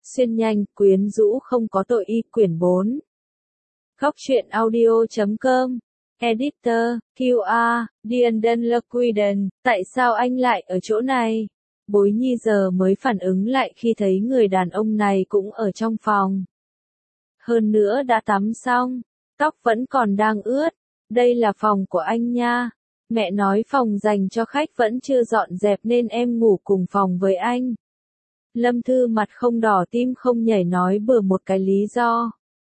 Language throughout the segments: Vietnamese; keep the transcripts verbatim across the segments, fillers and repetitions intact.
Xuyên nhanh, quyến rũ không có tội y quyển bốn. Góc truyện audio chấm com. Editor, quy a, Dienden Lequiden, tại sao anh lại ở chỗ này? Bối Nhi giờ mới phản ứng lại khi thấy người đàn ông này cũng ở trong phòng. Hơn nữa đã tắm xong, tóc vẫn còn đang ướt. Đây là phòng của anh nha. Mẹ nói phòng dành cho khách vẫn chưa dọn dẹp nên em ngủ cùng phòng với anh. Lâm Thư mặt không đỏ tim không nhảy nói bừa một cái lý do.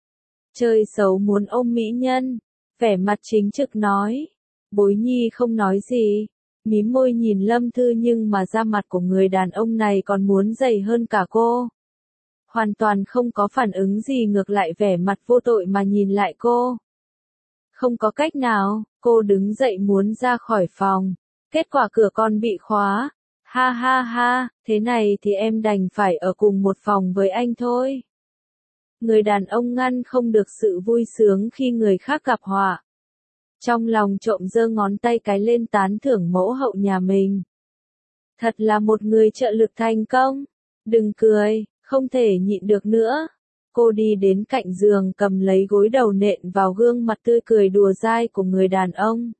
Chơi xấu muốn ôm mỹ nhân, vẻ mặt chính trực nói. Bối Nhi không nói gì, mím môi nhìn Lâm Thư nhưng mà da mặt của người đàn ông này còn muốn dày hơn cả cô. Hoàn toàn không có phản ứng gì, ngược lại vẻ mặt vô tội mà nhìn lại cô. Không có cách nào, cô đứng dậy muốn ra khỏi phòng, kết quả cửa còn bị khóa. Ha ha ha, thế này thì em đành phải ở cùng một phòng với anh thôi. Người đàn ông ngăn không được sự vui sướng khi người khác gặp họa. Trong lòng trộm giơ ngón tay cái lên tán thưởng mẫu hậu nhà mình. Thật là một người trợ lực thành công. Đừng cười, không thể nhịn được nữa. Cô đi đến cạnh giường cầm lấy gối đầu nện vào gương mặt tươi cười đùa dai của người đàn ông.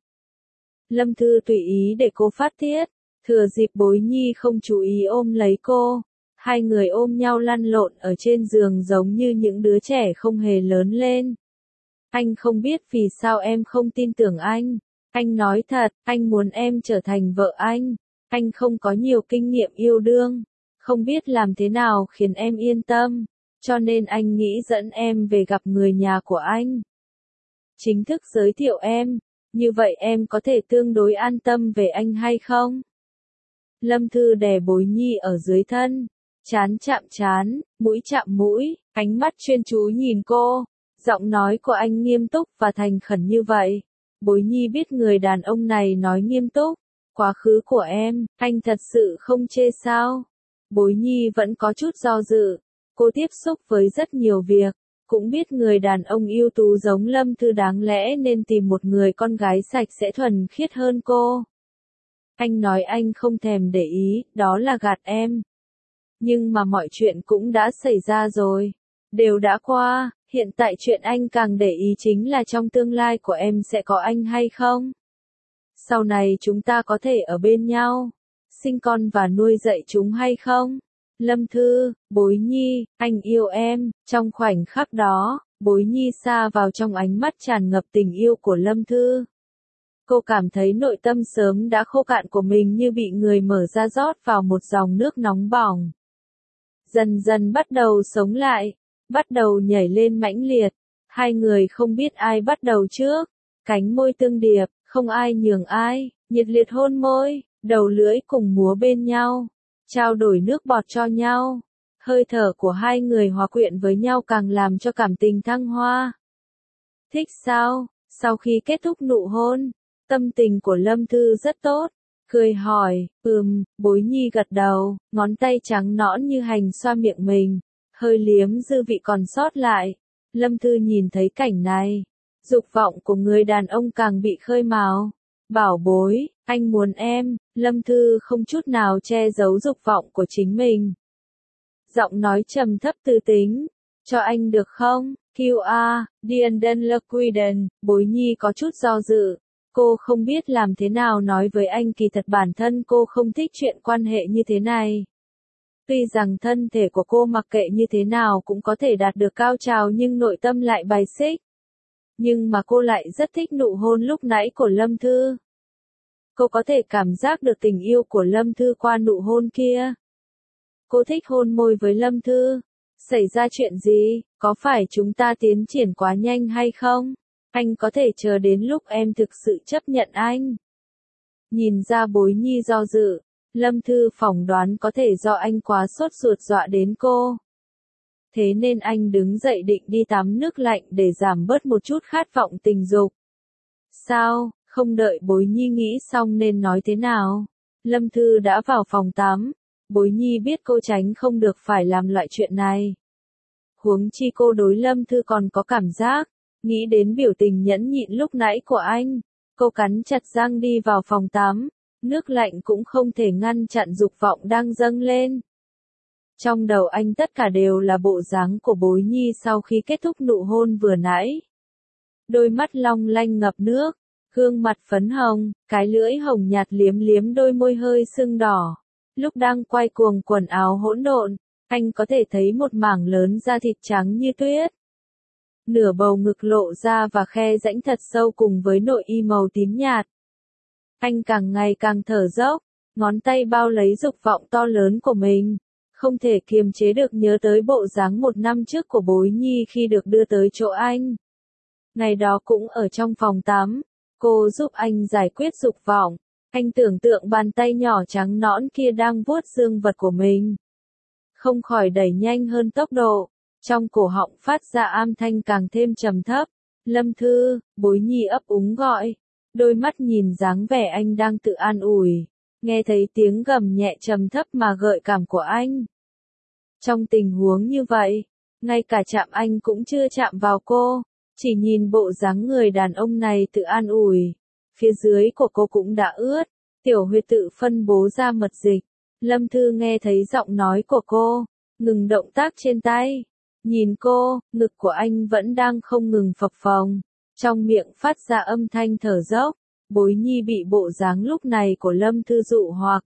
Lâm Thư tùy ý để cô phát tiết. Thừa dịp Bối Nhi không chú ý ôm lấy cô, hai người ôm nhau lăn lộn ở trên giường giống như những đứa trẻ không hề lớn lên. Anh không biết vì sao em không tin tưởng anh. Anh nói thật, anh muốn em trở thành vợ anh. Anh không có nhiều kinh nghiệm yêu đương, không biết làm thế nào khiến em yên tâm, cho nên anh nghĩ dẫn em về gặp người nhà của anh. Chính thức giới thiệu em, như vậy em có thể tương đối an tâm về anh hay không? Lâm Thư đè Bối Nhi ở dưới thân, trán chạm trán, mũi chạm mũi, ánh mắt chuyên chú nhìn cô, giọng nói của anh nghiêm túc và thành khẩn như vậy. Bối Nhi biết người đàn ông này nói nghiêm túc. Quá khứ của em, anh thật sự không chê sao? Bối Nhi vẫn có chút do dự, cô tiếp xúc với rất nhiều việc, cũng biết người đàn ông ưu tú giống Lâm Thư đáng lẽ nên tìm một người con gái sạch sẽ thuần khiết hơn cô. Anh nói anh không thèm để ý, đó là gạt em. Nhưng mà mọi chuyện cũng đã xảy ra rồi. Đều đã qua, hiện tại chuyện anh càng để ý chính là trong tương lai của em sẽ có anh hay không. Sau này chúng ta có thể ở bên nhau, sinh con và nuôi dạy chúng hay không? Lâm Thư, Bối Nhi, anh yêu em. Trong khoảnh khắc đó, Bối Nhi sa vào trong ánh mắt tràn ngập tình yêu của Lâm Thư. Cô cảm thấy nội tâm sớm đã khô cạn của mình như bị người mở ra rót vào một dòng nước nóng bỏng. Dần dần bắt đầu sống lại, bắt đầu nhảy lên mãnh liệt. Hai người không biết ai bắt đầu trước, cánh môi tương điệp, không ai nhường ai, nhiệt liệt hôn môi, đầu lưỡi cùng múa bên nhau, trao đổi nước bọt cho nhau. Hơi thở của hai người hòa quyện với nhau càng làm cho cảm tình thăng hoa. Thích sao? Sau khi kết thúc nụ hôn, tâm tình của Lâm Thư rất tốt, cười hỏi, ừm, Bối Nhi gật đầu, ngón tay trắng nõn như hành xoa miệng mình, hơi liếm dư vị còn sót lại. Lâm Thư nhìn thấy cảnh này, dục vọng của người đàn ông càng bị khơi mào. Bảo bối, anh muốn em. Lâm Thư không chút nào che giấu dục vọng của chính mình. Giọng nói trầm thấp tư tính, cho anh được không? quy a, Dienden Lequiden. Bối Nhi có chút do dự. Cô không biết làm thế nào nói với anh, kỳ thật bản thân cô không thích chuyện quan hệ như thế này. Tuy rằng thân thể của cô mặc kệ như thế nào cũng có thể đạt được cao trào nhưng nội tâm lại bài xích. Nhưng mà cô lại rất thích nụ hôn lúc nãy của Lâm Thư. Cô có thể cảm giác được tình yêu của Lâm Thư qua nụ hôn kia. Cô thích hôn môi với Lâm Thư. Xảy ra chuyện gì? Có phải chúng ta tiến triển quá nhanh hay không? Anh có thể chờ đến lúc em thực sự chấp nhận anh. Nhìn ra Bối Nhi do dự, Lâm Thư phỏng đoán có thể do anh quá sốt ruột dọa đến cô. Thế nên anh đứng dậy định đi tắm nước lạnh để giảm bớt một chút khát vọng tình dục. Sao, không đợi Bối Nhi nghĩ xong nên nói thế nào? Lâm Thư đã vào phòng tắm. Bối Nhi biết cô tránh không được phải làm loại chuyện này. Huống chi cô đối Lâm Thư còn có cảm giác. Nghĩ đến biểu tình nhẫn nhịn lúc nãy của anh, cô cắn chặt răng đi vào phòng tắm. Nước lạnh cũng không thể ngăn chặn dục vọng đang dâng lên. Trong đầu anh tất cả đều là bộ dáng của Bối Nhi sau khi kết thúc nụ hôn vừa nãy. Đôi mắt long lanh ngập nước, gương mặt phấn hồng, cái lưỡi hồng nhạt liếm liếm đôi môi hơi sưng đỏ. Lúc đang quay cuồng quần áo hỗn độn, anh có thể thấy một mảng lớn da thịt trắng như tuyết. Nửa bầu ngực lộ ra và khe rãnh thật sâu cùng với nội y màu tím nhạt. Anh càng ngày càng thở dốc, ngón tay bao lấy dục vọng to lớn của mình. Không thể kiềm chế được nhớ tới bộ dáng một năm trước của Bối Nhi khi được đưa tới chỗ anh. Ngày đó cũng ở trong phòng tắm, cô giúp anh giải quyết dục vọng. Anh tưởng tượng bàn tay nhỏ trắng nõn kia đang vuốt dương vật của mình. Không khỏi đẩy nhanh hơn tốc độ, trong cổ họng phát ra âm thanh càng thêm trầm thấp. Lâm Thư, Bối Nhi ấp úng gọi, đôi mắt nhìn dáng vẻ anh đang tự an ủi. Nghe thấy tiếng gầm nhẹ trầm thấp mà gợi cảm của anh. Trong tình huống như vậy, ngay cả chạm anh cũng chưa chạm vào cô, chỉ nhìn bộ dáng người đàn ông này tự an ủi. Phía dưới của cô cũng đã ướt, tiểu huyệt tự phân bố ra mật dịch. Lâm Thư nghe thấy giọng nói của cô, ngừng động tác trên tay. Nhìn cô, ngực của anh vẫn đang không ngừng phập phồng, trong miệng phát ra âm thanh thở dốc. Bối Nhi bị bộ dáng lúc này của Lâm Thư dụ hoặc.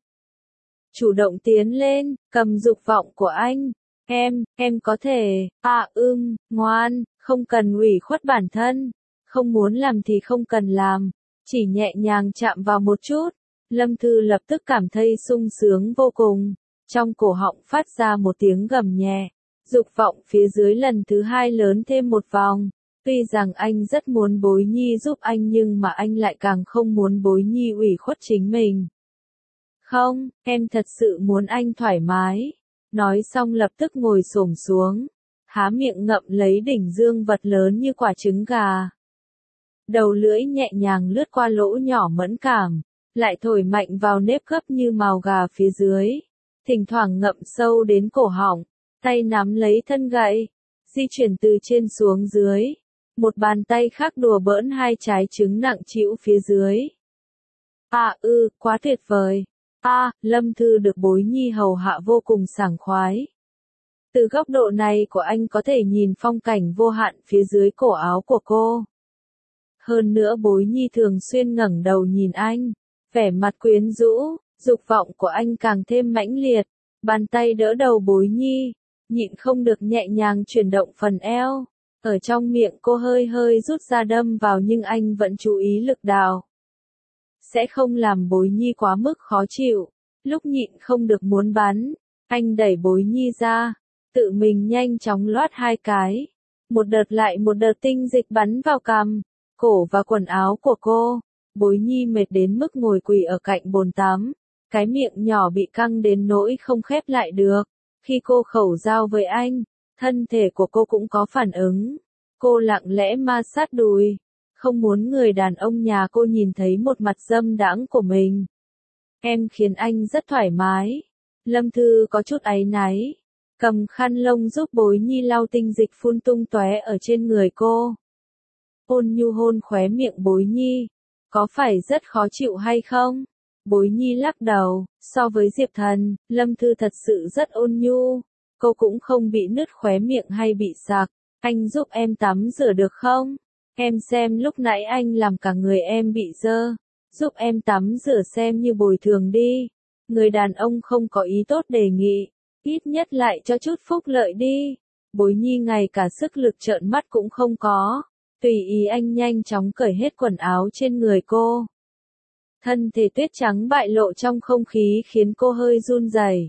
Chủ động tiến lên, cầm dục vọng của anh. Em, em có thể, à ưm, ngoan, không cần ủy khuất bản thân. Không muốn làm thì không cần làm, chỉ nhẹ nhàng chạm vào một chút. Lâm Thư lập tức cảm thấy sung sướng vô cùng. Trong cổ họng phát ra một tiếng gầm nhẹ. Dục vọng phía dưới lần thứ hai lớn thêm một vòng. Tuy rằng anh rất muốn Bối Nhi giúp anh nhưng mà anh lại càng không muốn Bối Nhi ủy khuất chính mình. Không, em thật sự muốn anh thoải mái. Nói xong lập tức ngồi xổm xuống. Há miệng ngậm lấy đỉnh dương vật lớn như quả trứng gà. Đầu lưỡi nhẹ nhàng lướt qua lỗ nhỏ mẫn cảm. Lại thổi mạnh vào nếp gấp như mào gà phía dưới. Thỉnh thoảng ngậm sâu đến cổ họng. Tay nắm lấy thân gậy. Di chuyển từ trên xuống dưới. Một bàn tay khác đùa bỡn hai trái trứng nặng trĩu phía dưới. À ư, quá tuyệt vời. À, Lâm Thư được Bối Nhi hầu hạ vô cùng sảng khoái. Từ góc độ này của anh có thể nhìn phong cảnh vô hạn phía dưới cổ áo của cô. Hơn nữa Bối Nhi thường xuyên ngẩng đầu nhìn anh, vẻ mặt quyến rũ, dục vọng của anh càng thêm mãnh liệt. Bàn tay đỡ đầu Bối Nhi, nhịn không được nhẹ nhàng chuyển động phần eo. Ở trong miệng cô hơi hơi rút ra đâm vào nhưng anh vẫn chú ý lực đạo. Sẽ không làm Bối Nhi quá mức khó chịu. Lúc nhịn không được muốn bắn, anh đẩy Bối Nhi ra, tự mình nhanh chóng loát hai cái. Một đợt lại một đợt tinh dịch bắn vào cằm, cổ và quần áo của cô. Bối Nhi mệt đến mức ngồi quỳ ở cạnh bồn tắm. Cái miệng nhỏ bị căng đến nỗi không khép lại được. Khi cô khẩu giao với anh, thân thể của cô cũng có phản ứng. Cô lặng lẽ ma sát đùi. Không muốn người đàn ông nhà cô nhìn thấy một mặt dâm đãng của mình. Em khiến anh rất thoải mái. Lâm Thư có chút áy náy. Cầm khăn lông giúp Bối Nhi lau tinh dịch phun tung tóe ở trên người cô. Ôn nhu hôn khóe miệng Bối Nhi. Có phải rất khó chịu hay không? Bối Nhi lắc đầu. So với Diệp Thần, Lâm Thư thật sự rất ôn nhu. Cô cũng không bị nứt khóe miệng hay bị sặc. Anh giúp em tắm rửa được không? Em xem lúc nãy anh làm cả người em bị dơ. Giúp em tắm rửa xem như bồi thường đi. Người đàn ông không có ý tốt đề nghị. Ít nhất lại cho chút phúc lợi đi. Bối Nhi ngay cả sức lực trợn mắt cũng không có. Tùy ý anh nhanh chóng cởi hết quần áo trên người cô. Thân thể tuyết trắng bại lộ trong không khí khiến cô hơi run rẩy.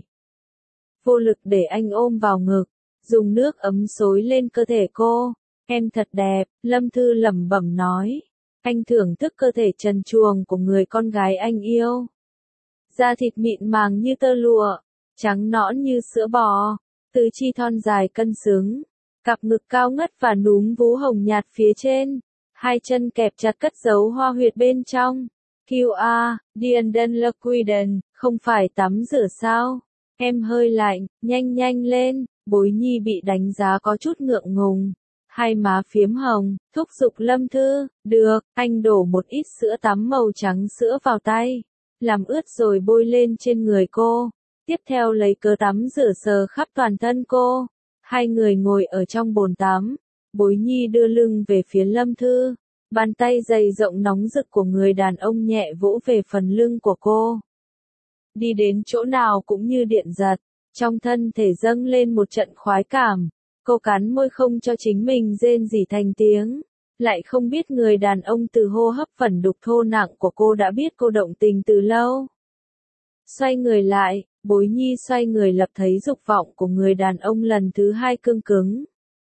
Vô lực để anh ôm vào ngực, dùng nước ấm xối lên cơ thể cô. Em thật đẹp, Lâm Thư lẩm bẩm nói. Anh thưởng thức cơ thể trần truồng của người con gái anh yêu. Da thịt mịn màng như tơ lụa, trắng nõn như sữa bò, tứ chi thon dài cân xứng, cặp ngực cao ngất và núm vú hồng nhạt phía trên, hai chân kẹp chặt cất giấu hoa huyệt bên trong. quy a, Dienden Liquiden, không phải tắm rửa sao? Em hơi lạnh, nhanh nhanh lên. Bối Nhi bị đánh giá có chút ngượng ngùng. Hai má phiếm hồng, thúc giục Lâm Thư. Được, anh đổ một ít sữa tắm màu trắng sữa vào tay. Làm ướt rồi bôi lên trên người cô. Tiếp theo lấy cớ tắm rửa sờ khắp toàn thân cô. Hai người ngồi ở trong bồn tắm. Bối Nhi đưa lưng về phía Lâm Thư. Bàn tay dày rộng nóng rực của người đàn ông nhẹ vỗ về phần lưng của cô. Đi đến chỗ nào cũng như điện giật. Trong thân thể dâng lên một trận khoái cảm. Cô cắn môi không cho chính mình rên rỉ thành tiếng. Lại không biết người đàn ông từ hô hấp phẩn đục thô nặng của cô đã biết cô động tình từ lâu. Xoay người lại, Bối Nhi xoay người lập thấy dục vọng của người đàn ông lần thứ hai cương cứng.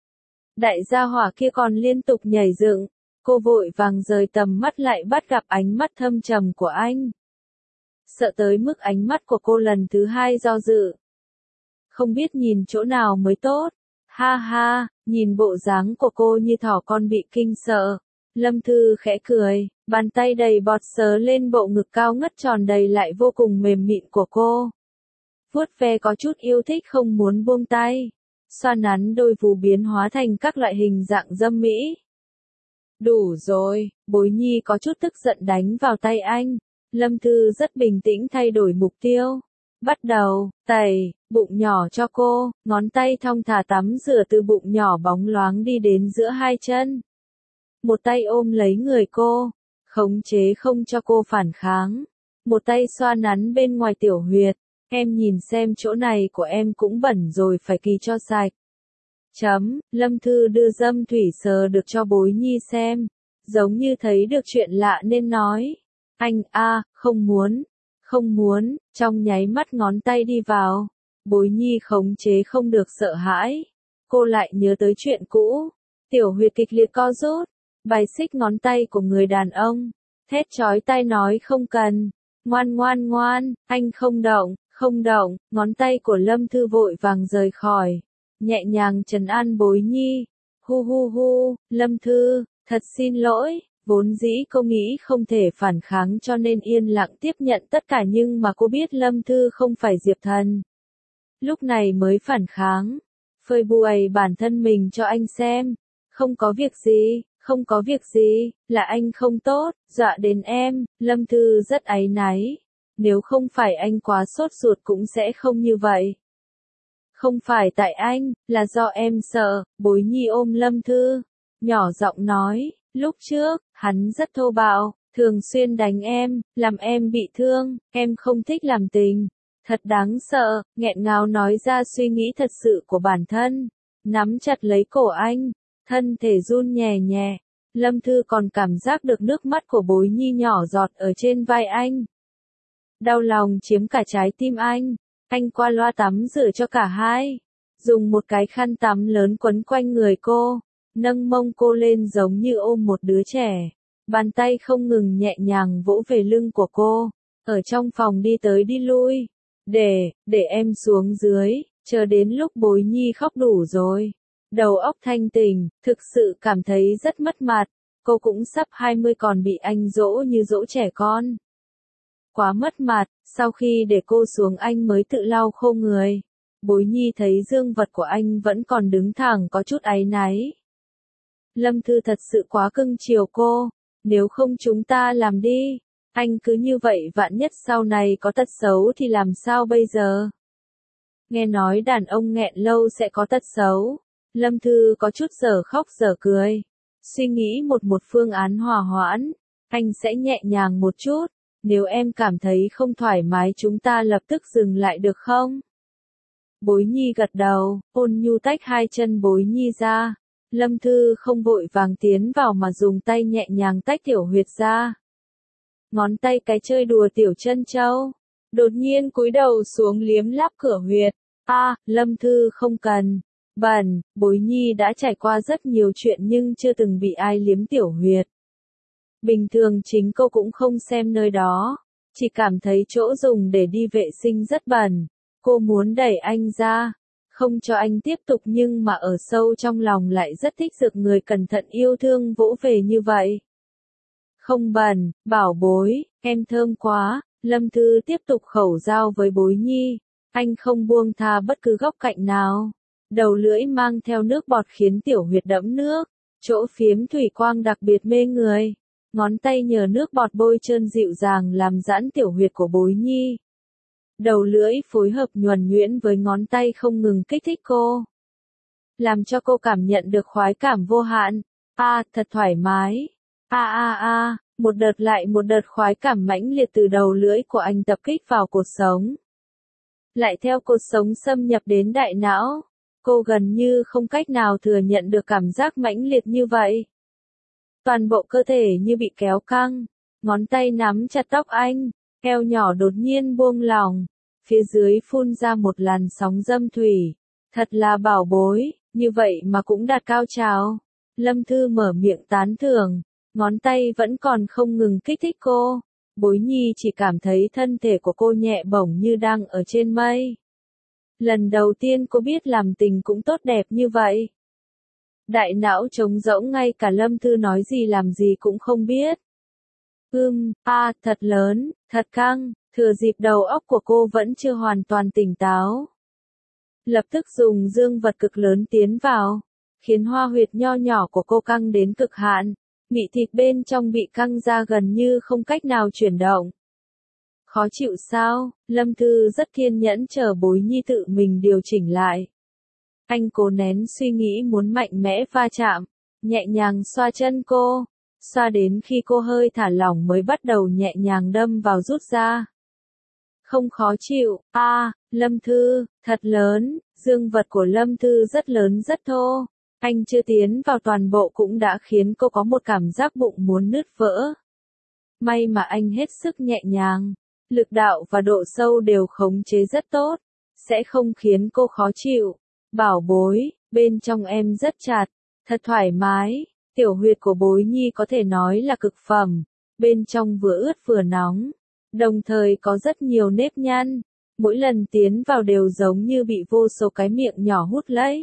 Đại gia hỏa kia còn liên tục nhảy dựng, cô vội vàng rời tầm mắt lại bắt gặp ánh mắt thâm trầm của anh. Sợ tới mức ánh mắt của cô lần thứ hai do dự. Không biết nhìn chỗ nào mới tốt. Ha ha, nhìn bộ dáng của cô như thỏ con bị kinh sợ. Lâm Thư khẽ cười, bàn tay đầy bọt sờ lên bộ ngực cao ngất tròn đầy lại vô cùng mềm mịn của cô. Vuốt ve có chút yêu thích không muốn buông tay. Xoa nắn đôi vú biến hóa thành các loại hình dạng dâm mỹ. Đủ rồi, Bối Nhi có chút tức giận đánh vào tay anh. Lâm Thư rất bình tĩnh thay đổi mục tiêu. Bắt đầu, tẩy, bụng nhỏ cho cô, ngón tay thong thả tắm rửa từ bụng nhỏ bóng loáng đi đến giữa hai chân. Một tay ôm lấy người cô, khống chế không cho cô phản kháng. Một tay xoa nắn bên ngoài tiểu huyệt, em nhìn xem chỗ này của em cũng bẩn rồi phải kỳ cho sạch. Chấm, Lâm Thư đưa dâm thủy sờ được cho Bối Nhi xem, giống như thấy được chuyện lạ nên nói. Anh a, không muốn. Không muốn, trong nháy mắt ngón tay đi vào. Bối Nhi khống chế không được sợ hãi. Cô lại nhớ tới chuyện cũ. Tiểu huyệt kịch liệt co rút. Bài xích ngón tay của người đàn ông. Thét chói tai nói không cần. Ngoan ngoan ngoan, anh không động, không động. Ngón tay của Lâm Thư vội vàng rời khỏi. Nhẹ nhàng trấn an Bối Nhi. Hu hu hu, Lâm Thư, thật xin lỗi. Vốn dĩ cô nghĩ không thể phản kháng cho nên yên lặng tiếp nhận tất cả nhưng mà cô biết Lâm Thư không phải Diệp Thần. Lúc này mới phản kháng. Phơi bày bản thân mình cho anh xem. Không có việc gì, không có việc gì, là anh không tốt, dọa đến em. Lâm Thư rất áy náy. Nếu không phải anh quá sốt ruột cũng sẽ không như vậy. Không phải tại anh, là do em sợ. Bối Nhi ôm Lâm Thư. Nhỏ giọng nói. Lúc trước, hắn rất thô bạo, thường xuyên đánh em, làm em bị thương, em không thích làm tình. Thật đáng sợ, nghẹn ngào nói ra suy nghĩ thật sự của bản thân. Nắm chặt lấy cổ anh, thân thể run nhẹ nhẹ. Lâm Thư còn cảm giác được nước mắt của Bối Nhi nhỏ giọt ở trên vai anh. Đau lòng chiếm cả trái tim anh. Anh qua loa tắm rửa cho cả hai. Dùng một cái khăn tắm lớn quấn quanh người cô. Nâng mông cô lên giống như ôm một đứa trẻ. Bàn tay không ngừng nhẹ nhàng vỗ về lưng của cô. Ở trong phòng đi tới đi lui. Để, để em xuống dưới, chờ đến lúc Bối Nhi khóc đủ rồi. Đầu óc thanh tỉnh, thực sự cảm thấy rất mất mặt. Cô cũng sắp hai mươi còn bị anh dỗ như dỗ trẻ con. Quá mất mặt, sau khi để cô xuống anh mới tự lau khô người. Bối Nhi thấy dương vật của anh vẫn còn đứng thẳng có chút áy náy. Lâm Thư thật sự quá cưng chiều cô, nếu không chúng ta làm đi, anh cứ như vậy vạn nhất sau này có tật xấu thì làm sao bây giờ? Nghe nói đàn ông nghẹn lâu sẽ có tật xấu, Lâm Thư có chút dở khóc dở cười, suy nghĩ một một phương án hòa hoãn, anh sẽ nhẹ nhàng một chút, nếu em cảm thấy không thoải mái chúng ta lập tức dừng lại được không? Bối Nhi gật đầu, ôn nhu tách hai chân Bối Nhi ra. Lâm Thư không vội vàng tiến vào mà dùng tay nhẹ nhàng tách tiểu huyệt ra. Ngón tay cái chơi đùa tiểu chân châu. Đột nhiên cúi đầu xuống liếm láp cửa huyệt. A, à, Lâm Thư không cần. Bẩn, Bối Nhi đã trải qua rất nhiều chuyện nhưng chưa từng bị ai liếm tiểu huyệt. Bình thường chính cô cũng không xem nơi đó. Chỉ cảm thấy chỗ dùng để đi vệ sinh rất bẩn. Cô muốn đẩy anh ra. Không cho anh tiếp tục nhưng mà ở sâu trong lòng lại rất thích được người cẩn thận yêu thương vỗ về như vậy. Không bẩn, bảo bối, em thơm quá, Lâm Thư tiếp tục khẩu giao với Bối Nhi, anh không buông tha bất cứ góc cạnh nào. Đầu lưỡi mang theo nước bọt khiến tiểu huyệt đẫm nước, chỗ phiếm thủy quang đặc biệt mê người. Ngón tay nhờ nước bọt bôi trơn dịu dàng làm giãn tiểu huyệt của Bối Nhi. Đầu lưỡi phối hợp nhuần nhuyễn với ngón tay không ngừng kích thích cô, làm cho cô cảm nhận được khoái cảm vô hạn. A, à, thật thoải mái. A a a, một đợt lại một đợt khoái cảm mãnh liệt từ đầu lưỡi của anh tập kích vào cột sống. Lại theo cột sống xâm nhập đến đại não, cô gần như không cách nào thừa nhận được cảm giác mãnh liệt như vậy. Toàn bộ cơ thể như bị kéo căng, ngón tay nắm chặt tóc anh, eo nhỏ đột nhiên buông lỏng, phía dưới phun ra một làn sóng dâm thủy. Thật là bảo bối, như vậy mà cũng đạt cao trào. Lâm Thư mở miệng tán thưởng, ngón tay vẫn còn không ngừng kích thích cô. Bối Nhi chỉ cảm thấy thân thể của cô nhẹ bổng như đang ở trên mây. Lần đầu tiên cô biết làm tình cũng tốt đẹp như vậy. Đại não trống rỗng, ngay cả Lâm Thư nói gì làm gì cũng không biết. Ưm, a, à, thật lớn, thật căng, thừa dịp đầu óc của cô vẫn chưa hoàn toàn tỉnh táo. Lập tức dùng dương vật cực lớn tiến vào, khiến hoa huyệt nho nhỏ của cô căng đến cực hạn, mị thịt bên trong bị căng ra gần như không cách nào chuyển động. Khó chịu sao? Lâm Thư rất kiên nhẫn chờ Bối Nhi tự mình điều chỉnh lại. Anh cố nén suy nghĩ muốn mạnh mẽ va chạm, nhẹ nhàng xoa chân cô, xoa đến khi cô hơi thả lỏng mới bắt đầu nhẹ nhàng đâm vào rút ra. Không khó chịu. A, à, Lâm Thư, thật lớn, dương vật của Lâm Thư rất lớn rất thô. Anh chưa tiến vào toàn bộ cũng đã khiến cô có một cảm giác bụng muốn nứt vỡ. May mà anh hết sức nhẹ nhàng, lực đạo và độ sâu đều khống chế rất tốt, sẽ không khiến cô khó chịu. Bảo bối, bên trong em rất chặt, thật thoải mái, tiểu huyệt của Bối Nhi có thể nói là cực phẩm, bên trong vừa ướt vừa nóng, đồng thời có rất nhiều nếp nhăn, mỗi lần tiến vào đều giống như bị vô số cái miệng nhỏ hút lấy.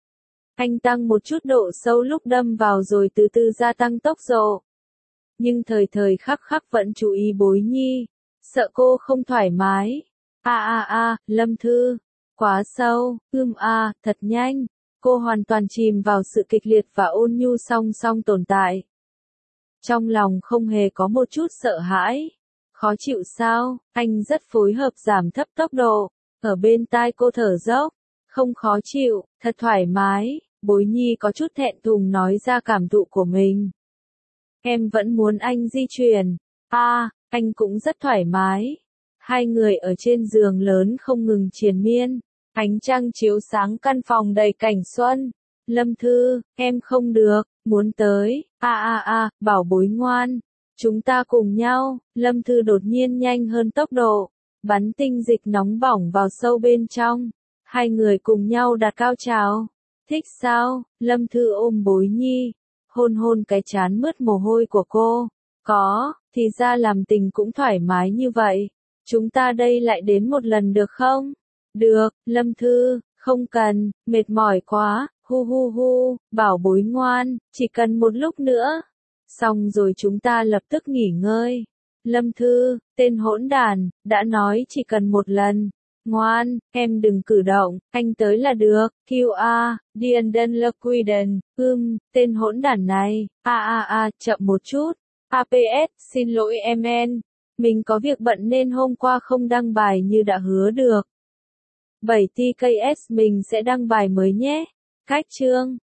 Anh tăng một chút độ sâu lúc đâm vào rồi từ từ gia tăng tốc độ. Nhưng thời thời khắc khắc vẫn chú ý Bối Nhi, sợ cô không thoải mái. A a a, Lâm Thư, quá sâu, ưm a, thật nhanh. Cô hoàn toàn chìm vào sự kịch liệt và ôn nhu song song tồn tại. Trong lòng không hề có một chút sợ hãi. Khó chịu sao? Anh rất phối hợp giảm thấp tốc độ, ở bên tai cô thở dốc. Không khó chịu, thật thoải mái. Bối Nhi có chút thẹn thùng nói ra cảm thụ của mình. Em vẫn muốn anh di chuyển. A, à, anh cũng rất thoải mái. Hai người ở trên giường lớn không ngừng triền miên. Ánh trăng chiếu sáng căn phòng đầy cảnh xuân. Lâm Thư, em không được, muốn tới. A a a, bảo bối ngoan. Chúng ta cùng nhau. Lâm Thư đột nhiên nhanh hơn tốc độ, bắn tinh dịch nóng bỏng vào sâu bên trong. Hai người cùng nhau đạt cao trào. Thích sao? Lâm Thư ôm Bối Nhi, hôn hôn cái trán mướt mồ hôi của cô. Có, thì ra làm tình cũng thoải mái như vậy. Chúng ta đây lại đến một lần được không? Được, Lâm Thư, không cần, mệt mỏi quá, hu hu hu, bảo bối ngoan, chỉ cần một lúc nữa. Xong rồi chúng ta lập tức nghỉ ngơi. Lâm Thư, tên hỗn đàn, đã nói chỉ cần một lần. Ngoan, em đừng cử động, anh tới là được. Q A, Dienden Lequiden, ưm, tên hỗn đàn này. A a a, chậm một chút. a pê ét, xin lỗi em en. Mình có việc bận nên hôm qua không đăng bài như đã hứa được. bảy T K S mình sẽ đăng bài mới nhé. Cách chương